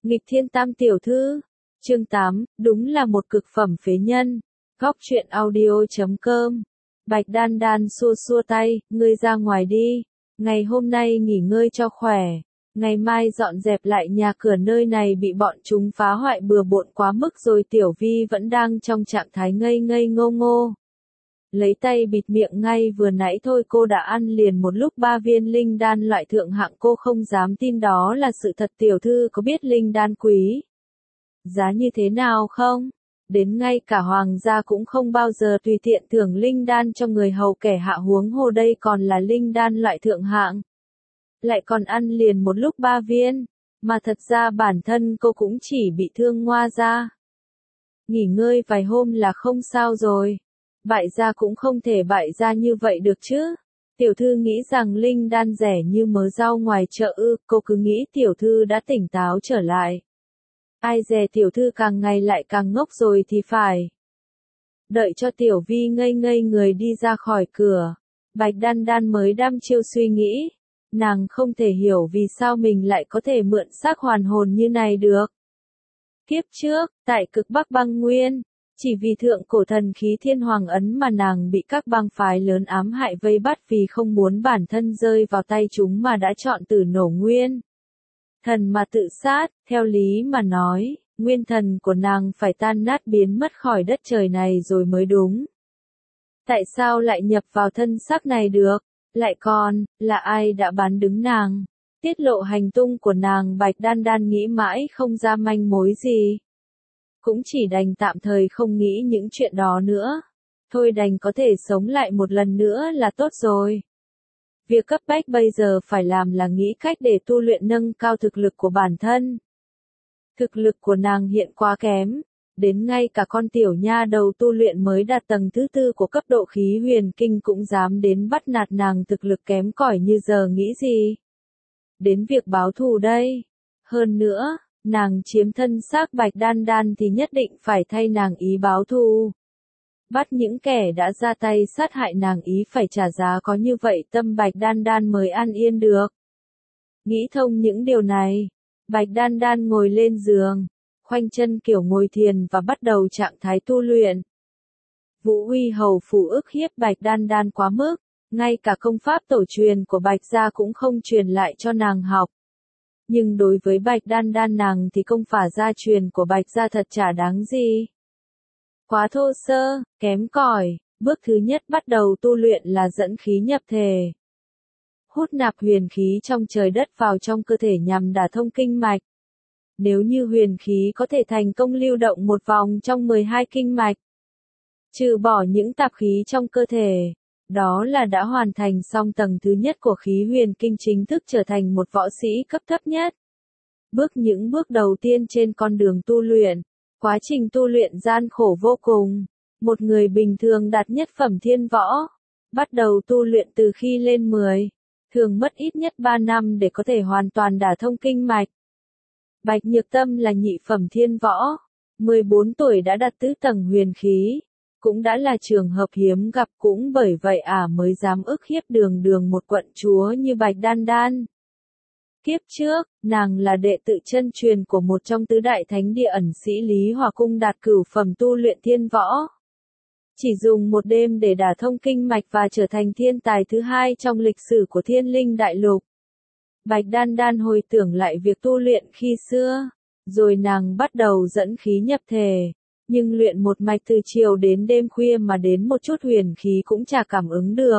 Nghịch thiên tam tiểu thư. Chương 8, đúng là một cực phẩm phế nhân. Góc truyện audio.com. Bạch Đan Đan xua xua tay, ngươi ra ngoài đi. Ngày hôm nay nghỉ ngơi cho khỏe. Ngày mai dọn dẹp lại nhà cửa, nơi này bị bọn chúng phá hoại bừa bộn quá mức rồi. Tiểu Vi vẫn đang trong trạng thái ngây ngây ngô ngô. Lấy tay bịt miệng, ngay vừa nãy thôi cô đã ăn liền một lúc 3 viên linh đan loại thượng hạng. Cô không dám tin đó là sự thật. Tiểu thư có biết linh đan quý giá như thế nào không? Đến ngay cả hoàng gia cũng không bao giờ tùy tiện thưởng linh đan cho người hầu kẻ hạ, huống hồ đây còn là linh đan loại thượng hạng. Lại còn ăn liền một lúc 3 viên, mà thật ra bản thân cô cũng chỉ bị thương ngoa da. Nghỉ ngơi vài hôm là không sao rồi. Bại gia cũng không thể bại gia như vậy được chứ. Tiểu thư nghĩ rằng linh đan rẻ như mớ rau ngoài chợ ư? Cô cứ nghĩ tiểu thư đã tỉnh táo trở lại. Ai dè tiểu thư càng ngày lại càng ngốc rồi thì phải. Đợi cho Tiểu Vi ngây ngây người đi ra khỏi cửa, Bạch Đan Đan mới đăm chiêu suy nghĩ. Nàng không thể hiểu vì sao mình lại có thể mượn xác hoàn hồn như này được. Kiếp trước, tại cực Bắc băng nguyên, chỉ vì thượng cổ thần khí thiên hoàng ấn mà nàng bị các bang phái lớn ám hại vây bắt, vì không muốn bản thân rơi vào tay chúng mà đã chọn tử nổ nguyên thần mà tự sát. Theo lý mà nói, nguyên thần của nàng phải tan nát biến mất khỏi đất trời này rồi mới đúng. Tại sao lại nhập vào thân xác này được? Lại còn, là ai đã bán đứng nàng? Tiết lộ hành tung của nàng? Bạch Đan Đan nghĩ mãi không ra manh mối gì. Cũng chỉ đành tạm thời không nghĩ những chuyện đó nữa. Thôi đành có thể sống lại một lần nữa là tốt rồi. Việc cấp bách bây giờ phải làm là nghĩ cách để tu luyện, nâng cao thực lực của bản thân. Thực lực của nàng hiện quá kém, đến ngay cả con tiểu nha đầu tu luyện mới đạt tầng thứ 4 của cấp độ khí huyền kinh cũng dám đến bắt nạt nàng. Thực lực kém cỏi như giờ nghĩ gì đến việc báo thù đây? Hơn nữa, nàng chiếm thân xác Bạch Đan Đan thì nhất định phải thay nàng ý báo thù. Bắt những kẻ đã ra tay sát hại nàng ý phải trả giá, có như vậy tâm Bạch Đan Đan mới an yên được. Nghĩ thông những điều này, Bạch Đan Đan ngồi lên giường, khoanh chân kiểu ngồi thiền và bắt đầu trạng thái tu luyện. Vũ Uy hầu phủ ức hiếp Bạch Đan Đan quá mức, ngay cả công pháp tổ truyền của Bạch gia cũng không truyền lại cho nàng học. Nhưng đối với Bạch Đan Đan nàng thì công pháp gia truyền của Bạch gia thật chả đáng gì. Quá thô sơ, kém cỏi. Bước thứ nhất bắt đầu tu luyện là dẫn khí nhập thể. Hút nạp huyền khí trong trời đất vào trong cơ thể nhằm đả thông kinh mạch. Nếu như huyền khí có thể thành công lưu động một vòng trong 12 kinh mạch, trừ bỏ những tạp khí trong cơ thể, đó là đã hoàn thành xong tầng thứ nhất của khí huyền kinh, chính thức trở thành một võ sĩ cấp thấp nhất. Những bước đầu tiên trên con đường tu luyện. Quá trình tu luyện gian khổ vô cùng. Một người bình thường đạt nhất phẩm thiên võ, bắt đầu tu luyện từ khi lên 10, thường mất ít nhất 3 năm để có thể hoàn toàn đả thông kinh mạch. Bạch Nhược Tâm là nhị phẩm thiên võ, 14 tuổi đã đạt tứ tầng huyền khí, cũng đã là trường hợp hiếm gặp, cũng bởi vậy mới dám ức hiếp đường đường một quận chúa như Bạch Đan Đan. Kiếp trước, nàng là đệ tử chân truyền của một trong tứ đại thánh địa ẩn sĩ Lý Hòa Cung, đạt cửu phẩm tu luyện thiên võ. Chỉ dùng một đêm để đả thông kinh mạch và trở thành thiên tài thứ 2 trong lịch sử của Thiên Linh Đại Lục. Bạch Đan Đan hồi tưởng lại việc tu luyện khi xưa, rồi nàng bắt đầu dẫn khí nhập thể, nhưng luyện một mạch từ chiều đến đêm khuya mà đến một chút huyền khí cũng chả cảm ứng được.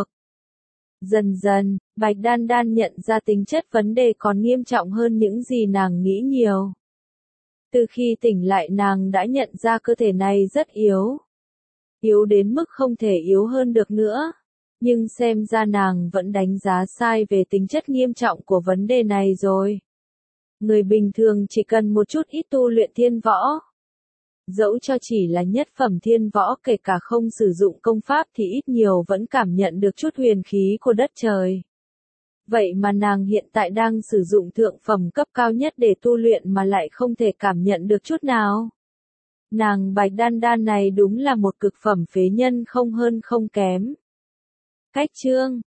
Dần dần, Bạch Đan Đan nhận ra tính chất vấn đề còn nghiêm trọng hơn những gì nàng nghĩ nhiều. Từ khi tỉnh lại nàng đã nhận ra cơ thể này rất yếu. Yếu đến mức không thể yếu hơn được nữa. Nhưng xem ra nàng vẫn đánh giá sai về tính chất nghiêm trọng của vấn đề này rồi. Người bình thường chỉ cần một chút ít tu luyện thiên võ, dẫu cho chỉ là nhất phẩm thiên võ, kể cả không sử dụng công pháp thì ít nhiều vẫn cảm nhận được chút huyền khí của đất trời. Vậy mà nàng hiện tại đang sử dụng thượng phẩm cấp cao nhất để tu luyện mà lại không thể cảm nhận được chút nào. Nàng Bạch Đan Đan này đúng là một cực phẩm phế nhân, không hơn không kém. Cách chương